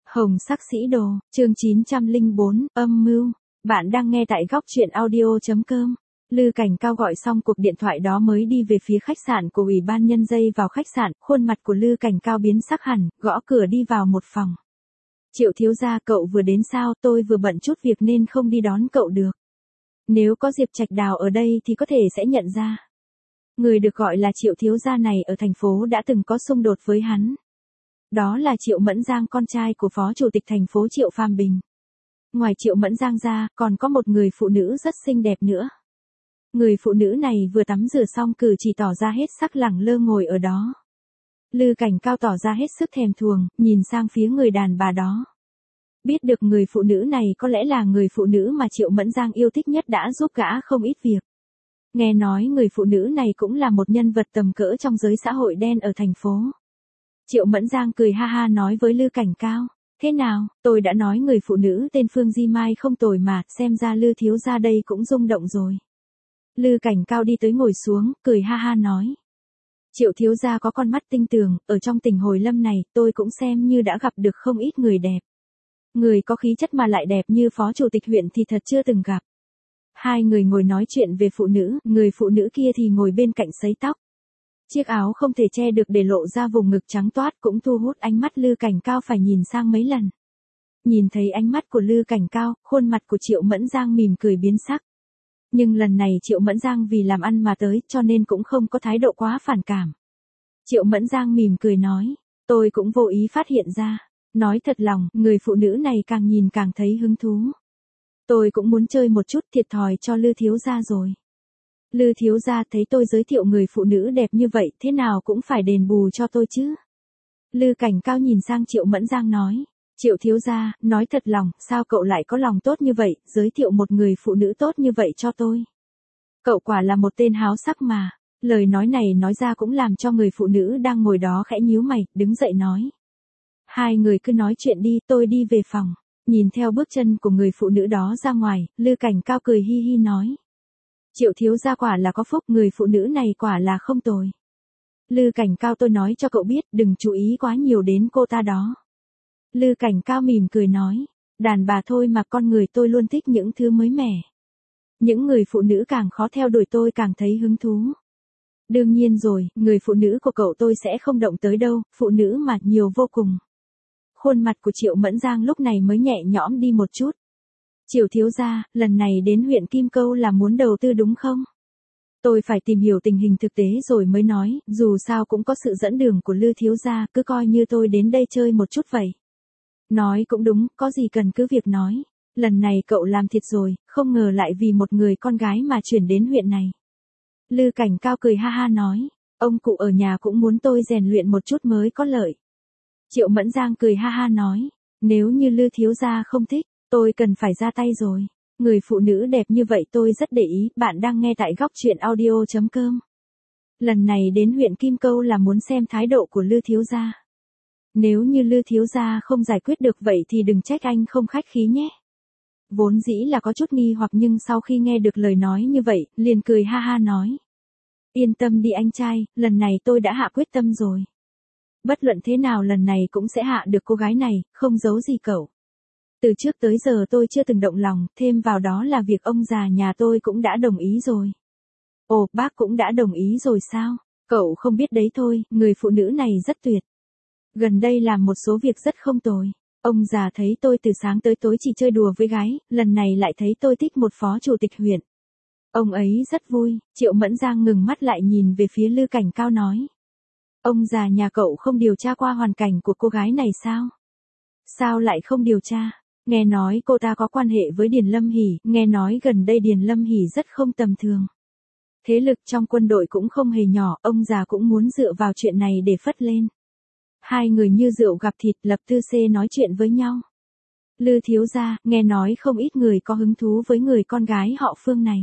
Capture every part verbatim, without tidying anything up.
Hồng sắc sĩ đồ, chương chín trăm lẻ bốn, âm mưu. Bạn đang nghe tại góc truyện audio.com. Lư Cảnh Cao gọi xong cuộc điện thoại đó mới đi về phía khách sạn của Ủy ban Nhân dân vào khách sạn, khuôn mặt của Lư Cảnh Cao biến sắc hẳn, gõ cửa đi vào một phòng. Triệu thiếu gia, cậu vừa đến sao? Tôi vừa bận chút việc nên không đi đón cậu được. Nếu có Diệp Trạch Đào ở đây thì có thể sẽ nhận ra. Người được gọi là Triệu thiếu gia này ở thành phố đã từng có xung đột với hắn. Đó là Triệu Mẫn Giang, con trai của Phó Chủ tịch thành phố Triệu Phàm Bình. Ngoài Triệu Mẫn Giang ra, còn có một người phụ nữ rất xinh đẹp nữa. Người phụ nữ này vừa tắm rửa xong cử chỉ tỏ ra hết sắc lẳng lơ ngồi ở đó. Lư Cảnh Cao tỏ ra hết sức thèm thuồng, nhìn sang phía người đàn bà đó. Biết được người phụ nữ này có lẽ là người phụ nữ mà Triệu Mẫn Giang yêu thích nhất đã giúp gã không ít việc. Nghe nói người phụ nữ này cũng là một nhân vật tầm cỡ trong giới xã hội đen ở thành phố. Triệu Mẫn Giang cười ha ha nói với Lư Cảnh Cao, thế nào, tôi đã nói người phụ nữ tên Phương Di Mai không tồi mà, xem ra Lư thiếu gia đây cũng rung động rồi. Lư Cảnh Cao đi tới ngồi xuống, cười ha ha nói. Triệu thiếu gia có con mắt tinh tường, ở trong tỉnh Hồi Lâm này, tôi cũng xem như đã gặp được không ít người đẹp. Người có khí chất mà lại đẹp như Phó Chủ tịch huyện thì thật chưa từng gặp. Hai người ngồi nói chuyện về phụ nữ, người phụ nữ kia thì ngồi bên cạnh sấy tóc. Chiếc áo không thể che được để lộ ra vùng ngực trắng toát cũng thu hút ánh mắt Lư Cảnh Cao phải nhìn sang mấy lần. Nhìn thấy ánh mắt của Lư Cảnh Cao, khuôn mặt của Triệu Mẫn Giang mỉm cười biến sắc. Nhưng lần này Triệu Mẫn Giang vì làm ăn mà tới cho nên cũng không có thái độ quá phản cảm. Triệu Mẫn Giang mỉm cười nói, tôi cũng vô ý phát hiện ra. Nói thật lòng, người phụ nữ này càng nhìn càng thấy hứng thú. Tôi cũng muốn chơi một chút, thiệt thòi cho Lư thiếu gia rồi. Lư thiếu gia thấy tôi giới thiệu người phụ nữ đẹp như vậy, thế nào cũng phải đền bù cho tôi chứ. Lư Cảnh Cao nhìn sang Triệu Mẫn Giang nói, Triệu thiếu gia, nói thật lòng, sao cậu lại có lòng tốt như vậy, giới thiệu một người phụ nữ tốt như vậy cho tôi. Cậu quả là một tên háo sắc mà. Lời nói này nói ra cũng làm cho người phụ nữ đang ngồi đó khẽ nhíu mày, đứng dậy nói. Hai người cứ nói chuyện đi, tôi đi về phòng. Nhìn theo bước chân của người phụ nữ đó ra ngoài, Lư Cảnh Cao cười hi hi nói. Triệu thiếu gia quả là có phúc, người phụ nữ này quả là không tồi. Lư Cảnh Cao, tôi nói cho cậu biết, đừng chú ý quá nhiều đến cô ta đó. Lư Cảnh Cao mỉm cười nói, đàn bà thôi mà, con người tôi luôn thích những thứ mới mẻ. Những người phụ nữ càng khó theo đuổi tôi càng thấy hứng thú. Đương nhiên rồi, người phụ nữ của cậu tôi sẽ không động tới đâu, phụ nữ mà nhiều vô cùng. Khuôn mặt của Triệu Mẫn Giang lúc này mới nhẹ nhõm đi một chút. Triệu thiếu gia, lần này đến huyện Kim Câu là muốn đầu tư đúng không? Tôi phải tìm hiểu tình hình thực tế rồi mới nói, dù sao cũng có sự dẫn đường của Lư thiếu gia, cứ coi như tôi đến đây chơi một chút vậy. Nói cũng đúng, có gì cần cứ việc nói. Lần này cậu làm thiệt rồi, không ngờ lại vì một người con gái mà chuyển đến huyện này. Lư Cảnh Cao cười ha ha nói, ông cụ ở nhà cũng muốn tôi rèn luyện một chút mới có lợi. Triệu Mẫn Giang cười ha ha nói, nếu như Lư thiếu gia không thích, tôi cần phải ra tay rồi. Người phụ nữ đẹp như vậy tôi rất để ý, bạn đang nghe tại góc truyện audio.com. Lần này đến huyện Kim Câu là muốn xem thái độ của Lư thiếu gia. Nếu như Lư thiếu gia không giải quyết được vậy thì đừng trách anh không khách khí nhé. Vốn dĩ là có chút nghi hoặc nhưng sau khi nghe được lời nói như vậy, liền cười ha ha nói. Yên tâm đi anh trai, lần này tôi đã hạ quyết tâm rồi. Bất luận thế nào lần này cũng sẽ hạ được cô gái này, không giấu gì cậu. Từ trước tới giờ tôi chưa từng động lòng, thêm vào đó là việc ông già nhà tôi cũng đã đồng ý rồi. Ồ, bác cũng đã đồng ý rồi sao? Cậu không biết đấy thôi, người phụ nữ này rất tuyệt. Gần đây làm một số việc rất không tồi. Ông già thấy tôi từ sáng tới tối chỉ chơi đùa với gái, lần này lại thấy tôi thích một phó chủ tịch huyện. Ông ấy rất vui. Triệu Mẫn Giang ngừng mắt lại nhìn về phía Lư Cảnh Cao nói. Ông già nhà cậu không điều tra qua hoàn cảnh của cô gái này sao? Sao lại không điều tra? Nghe nói cô ta có quan hệ với Điền Lâm Hỷ, nghe nói gần đây Điền Lâm Hỷ rất không tầm thường. Thế lực trong quân đội cũng không hề nhỏ, ông già cũng muốn dựa vào chuyện này để phất lên. Hai người như rượu gặp thịt, lập tư xê nói chuyện với nhau. Lư thiếu gia, nghe nói không ít người có hứng thú với người con gái họ Phương này.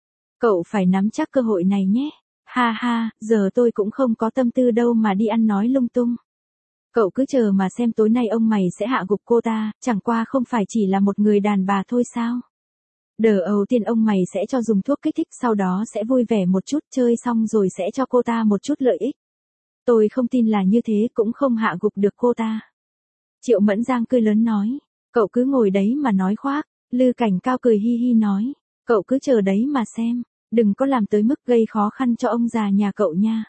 Cậu phải nắm chắc cơ hội này nhé. Ha ha, giờ tôi cũng không có tâm tư đâu mà đi ăn nói lung tung. Cậu cứ chờ mà xem tối nay ông mày sẽ hạ gục cô ta, chẳng qua không phải chỉ là một người đàn bà thôi sao. Đờ đầu tiên ông mày sẽ cho dùng thuốc kích thích, sau đó sẽ vui vẻ một chút, chơi xong rồi sẽ cho cô ta một chút lợi ích. Tôi không tin là như thế, cũng không hạ gục được cô ta. Triệu Mẫn Giang cười lớn nói. Cậu cứ ngồi đấy mà nói khoác. Lư Cảnh Cao cười hi hi nói. Cậu cứ chờ đấy mà xem. Đừng có làm tới mức gây khó khăn cho ông già nhà cậu nha.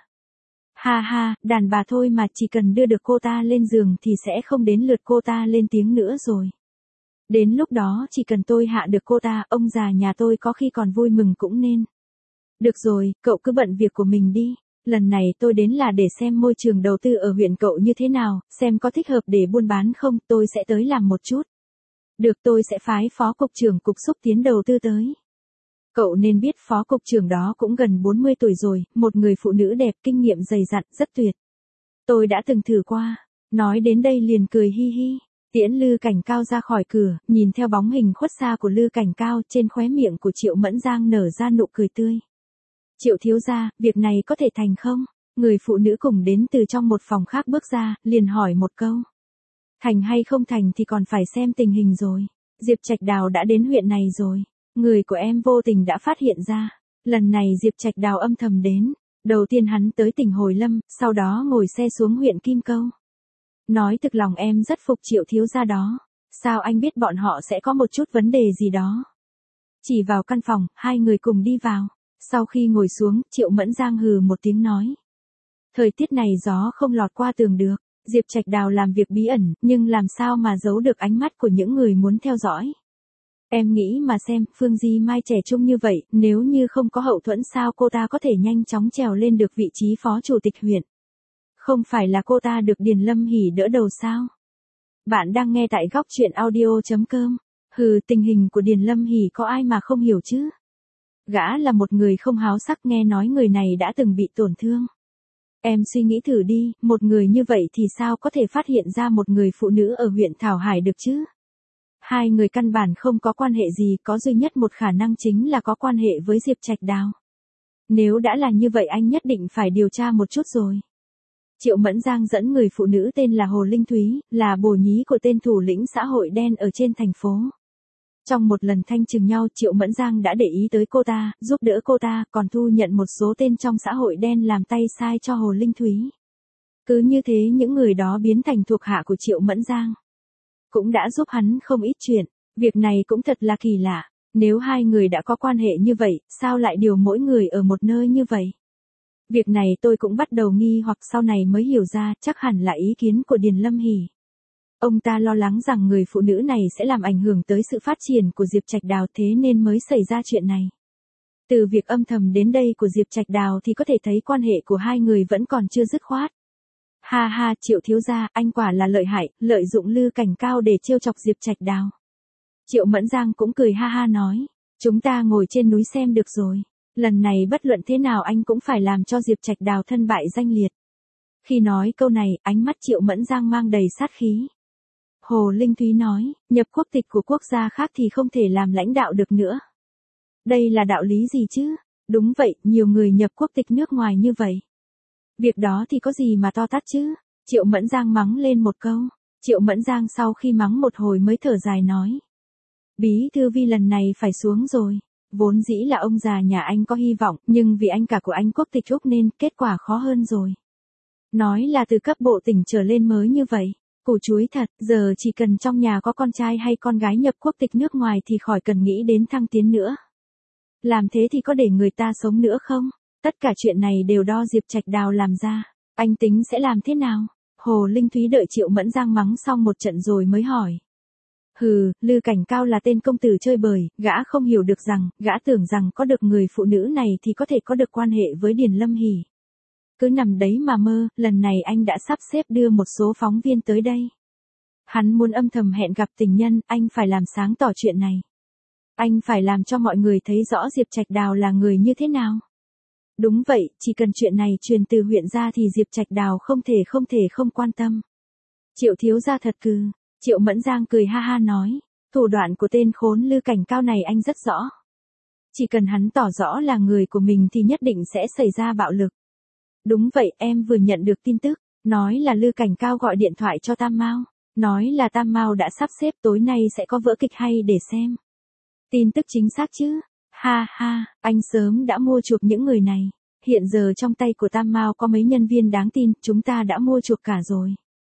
Ha ha, đàn bà thôi mà, chỉ cần đưa được cô ta lên giường thì sẽ không đến lượt cô ta lên tiếng nữa rồi. Đến lúc đó chỉ cần tôi hạ được cô ta, ông già nhà tôi có khi còn vui mừng cũng nên. Được rồi, cậu cứ bận việc của mình đi. Lần này tôi đến là để xem môi trường đầu tư ở huyện cậu như thế nào, xem có thích hợp để buôn bán không, tôi sẽ tới làm một chút. Được, tôi sẽ phái phó cục trưởng cục xúc tiến đầu tư tới. Cậu nên biết phó cục trưởng đó cũng gần bốn mươi tuổi rồi, một người phụ nữ đẹp, kinh nghiệm dày dặn, rất tuyệt. Tôi đã từng thử qua. Nói đến đây liền cười hi hi. Tiễn Lư Cảnh Cao ra khỏi cửa, nhìn theo bóng hình khuất xa của Lư Cảnh Cao, trên khóe miệng của Triệu Mẫn Giang nở ra nụ cười tươi. Triệu thiếu gia, việc này có thể thành không? Người phụ nữ cùng đến từ trong một phòng khác bước ra, liền hỏi một câu. Thành hay không thành thì còn phải xem tình hình rồi. Diệp Trạch Đào đã đến huyện này rồi. Người của em vô tình đã phát hiện ra. Lần này Diệp Trạch Đào âm thầm đến. Đầu tiên hắn tới tỉnh Hồi Lâm, sau đó ngồi xe xuống huyện Kim Câu. Nói thực lòng em rất phục Triệu thiếu gia đó. Sao anh biết bọn họ sẽ có một chút vấn đề gì đó? Chỉ vào căn phòng, hai người cùng đi vào. Sau khi ngồi xuống, Triệu Mẫn Giang hừ một tiếng nói. Thời tiết này gió không lọt qua tường được. Diệp Trạch Đào làm việc bí ẩn, nhưng làm sao mà giấu được ánh mắt của những người muốn theo dõi. Em nghĩ mà xem, Phương Di Mai trẻ trung như vậy, nếu như không có hậu thuẫn sao cô ta có thể nhanh chóng trèo lên được vị trí phó chủ tịch huyện. Không phải là cô ta được Điền Lâm Hỷ đỡ đầu sao? Bạn đang nghe tại góc truyện audio chấm com. Hừ, tình hình của Điền Lâm Hỷ có ai mà không hiểu chứ? Gã là một người không háo sắc, nghe nói người này đã từng bị tổn thương. Em suy nghĩ thử đi, một người như vậy thì sao có thể phát hiện ra một người phụ nữ ở huyện Thảo Hải được chứ? Hai người căn bản không có quan hệ gì, có duy nhất một khả năng chính là có quan hệ với Diệp Trạch Đào. Nếu đã là như vậy anh nhất định phải điều tra một chút rồi. Triệu Mẫn Giang dẫn người phụ nữ tên là Hồ Linh Thúy, là bồ nhí của tên thủ lĩnh xã hội đen ở trên thành phố. Trong một lần thanh trừng nhau, Triệu Mẫn Giang đã để ý tới cô ta, giúp đỡ cô ta, còn thu nhận một số tên trong xã hội đen làm tay sai cho Hồ Linh Thúy. Cứ như thế những người đó biến thành thuộc hạ của Triệu Mẫn Giang. Cũng đã giúp hắn không ít chuyện. Việc này cũng thật là kỳ lạ. Nếu hai người đã có quan hệ như vậy, sao lại điều mỗi người ở một nơi như vậy? Việc này tôi cũng bắt đầu nghi hoặc sau này mới hiểu ra, chắc hẳn là ý kiến của Điền Lâm Hỷ. Ông ta lo lắng rằng người phụ nữ này sẽ làm ảnh hưởng tới sự phát triển của Diệp Trạch Đào, thế nên mới xảy ra chuyện này. Từ việc âm thầm đến đây của Diệp Trạch Đào thì có thể thấy quan hệ của hai người vẫn còn chưa dứt khoát. Ha ha, Triệu thiếu gia, anh quả là lợi hại, lợi dụng Lư Cảnh Cao để trêu chọc Diệp Trạch Đào. Triệu Mẫn Giang cũng cười ha ha nói, chúng ta ngồi trên núi xem được rồi. Lần này bất luận thế nào anh cũng phải làm cho Diệp Trạch Đào thân bại danh liệt. Khi nói câu này, ánh mắt Triệu Mẫn Giang mang đầy sát khí. Hồ Linh Thúy nói, nhập quốc tịch của quốc gia khác thì không thể làm lãnh đạo được nữa. Đây là đạo lý gì chứ? Đúng vậy, nhiều người nhập quốc tịch nước ngoài như vậy. Việc đó thì có gì mà to tát chứ? Triệu Mẫn Giang mắng lên một câu. Triệu Mẫn Giang sau khi mắng một hồi mới thở dài nói. Bí thư Vi lần này phải xuống rồi. Vốn dĩ là ông già nhà anh có hy vọng, nhưng vì anh cả của anh quốc tịch Úc nên kết quả khó hơn rồi. Nói là từ cấp bộ tỉnh trở lên mới như vậy. Củ chuối thật, giờ chỉ cần trong nhà có con trai hay con gái nhập quốc tịch nước ngoài thì khỏi cần nghĩ đến thăng tiến nữa. Làm thế thì có để người ta sống nữa không? Tất cả chuyện này đều do Diệp Trạch Đào làm ra. Anh tính sẽ làm thế nào? Hồ Linh Thúy đợi Triệu Mẫn Giang mắng xong một trận rồi mới hỏi. Hừ, Lư Cảnh Cao là tên công tử chơi bời, gã không hiểu được rằng, gã tưởng rằng có được người phụ nữ này thì có thể có được quan hệ với Điền Lâm Hỷ. Cứ nằm đấy mà mơ, lần này anh đã sắp xếp đưa một số phóng viên tới đây. Hắn muốn âm thầm hẹn gặp tình nhân, anh phải làm sáng tỏ chuyện này. Anh phải làm cho mọi người thấy rõ Diệp Trạch Đào là người như thế nào. Đúng vậy, chỉ cần chuyện này truyền từ huyện ra thì Diệp Trạch Đào không thể không thể không quan tâm. Triệu thiếu gia thật cừ. Triệu Mẫn Giang cười ha ha nói, thủ đoạn của tên khốn Lư Cảnh Cao này anh rất rõ. Chỉ cần hắn tỏ rõ là người của mình thì nhất định sẽ xảy ra bạo lực. Đúng vậy, em vừa nhận được tin tức, nói là Lư Cảnh Cao gọi điện thoại cho Tam Mao, nói là Tam Mao đã sắp xếp tối nay sẽ có vở kịch hay để xem. Tin tức chính xác chứ? Ha ha, anh sớm đã mua chuộc những người này. Hiện giờ trong tay của Tam Mao có mấy nhân viên đáng tin, chúng ta đã mua chuộc cả rồi.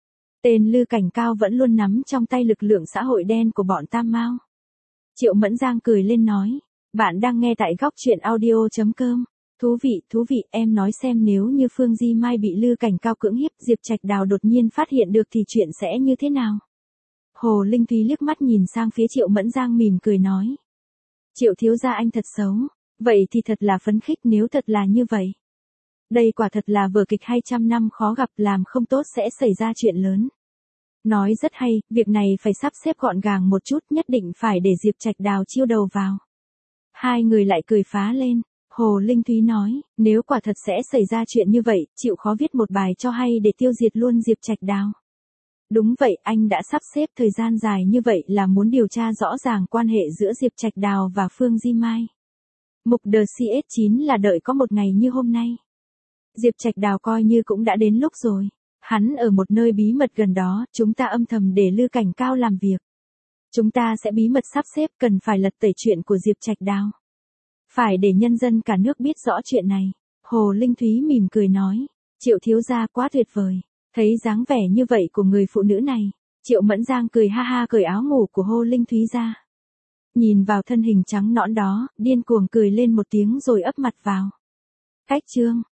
Tên Lư Cảnh Cao vẫn luôn nắm trong tay lực lượng xã hội đen của bọn Tam Mao. Triệu Mẫn Giang cười lên nói, bạn đang nghe tại góc truyện audio.com. Thú vị, thú vị, em nói xem nếu như Phương Di Mai bị Lư Cảnh Cao cưỡng hiếp, Diệp Trạch Đào đột nhiên phát hiện được thì chuyện sẽ như thế nào? Hồ Linh Thúy liếc mắt nhìn sang phía Triệu Mẫn Giang mỉm cười nói. Triệu thiếu gia anh thật xấu, vậy thì thật là phấn khích nếu thật là như vậy. Đây quả thật là vở kịch hay trăm năm khó gặp, làm không tốt sẽ xảy ra chuyện lớn. Nói rất hay, việc này phải sắp xếp gọn gàng một chút, nhất định phải để Diệp Trạch Đào chiêu đầu vào. Hai người lại cười phá lên. Hồ Linh Thúy nói, nếu quả thật sẽ xảy ra chuyện như vậy, chịu khó viết một bài cho hay để tiêu diệt luôn Diệp Trạch Đào. Đúng vậy, anh đã sắp xếp thời gian dài như vậy là muốn điều tra rõ ràng quan hệ giữa Diệp Trạch Đào và Phương Di Mai. Mục đờ xê ét chín là đợi có một ngày như hôm nay. Diệp Trạch Đào coi như cũng đã đến lúc rồi. Hắn ở một nơi bí mật gần đó, chúng ta âm thầm để Lư Cảnh Cao làm việc. Chúng ta sẽ bí mật sắp xếp, cần phải lật tẩy chuyện của Diệp Trạch Đào. Phải để nhân dân cả nước biết rõ chuyện này. Hồ Linh Thúy mỉm cười nói, Triệu thiếu gia quá tuyệt vời. Thấy dáng vẻ như vậy của người phụ nữ này, Triệu Mẫn Giang cười ha ha cởi áo ngủ của Hồ Linh Thúy ra. Nhìn vào thân hình trắng nõn đó, điên cuồng cười lên một tiếng rồi ấp mặt vào. Cách chương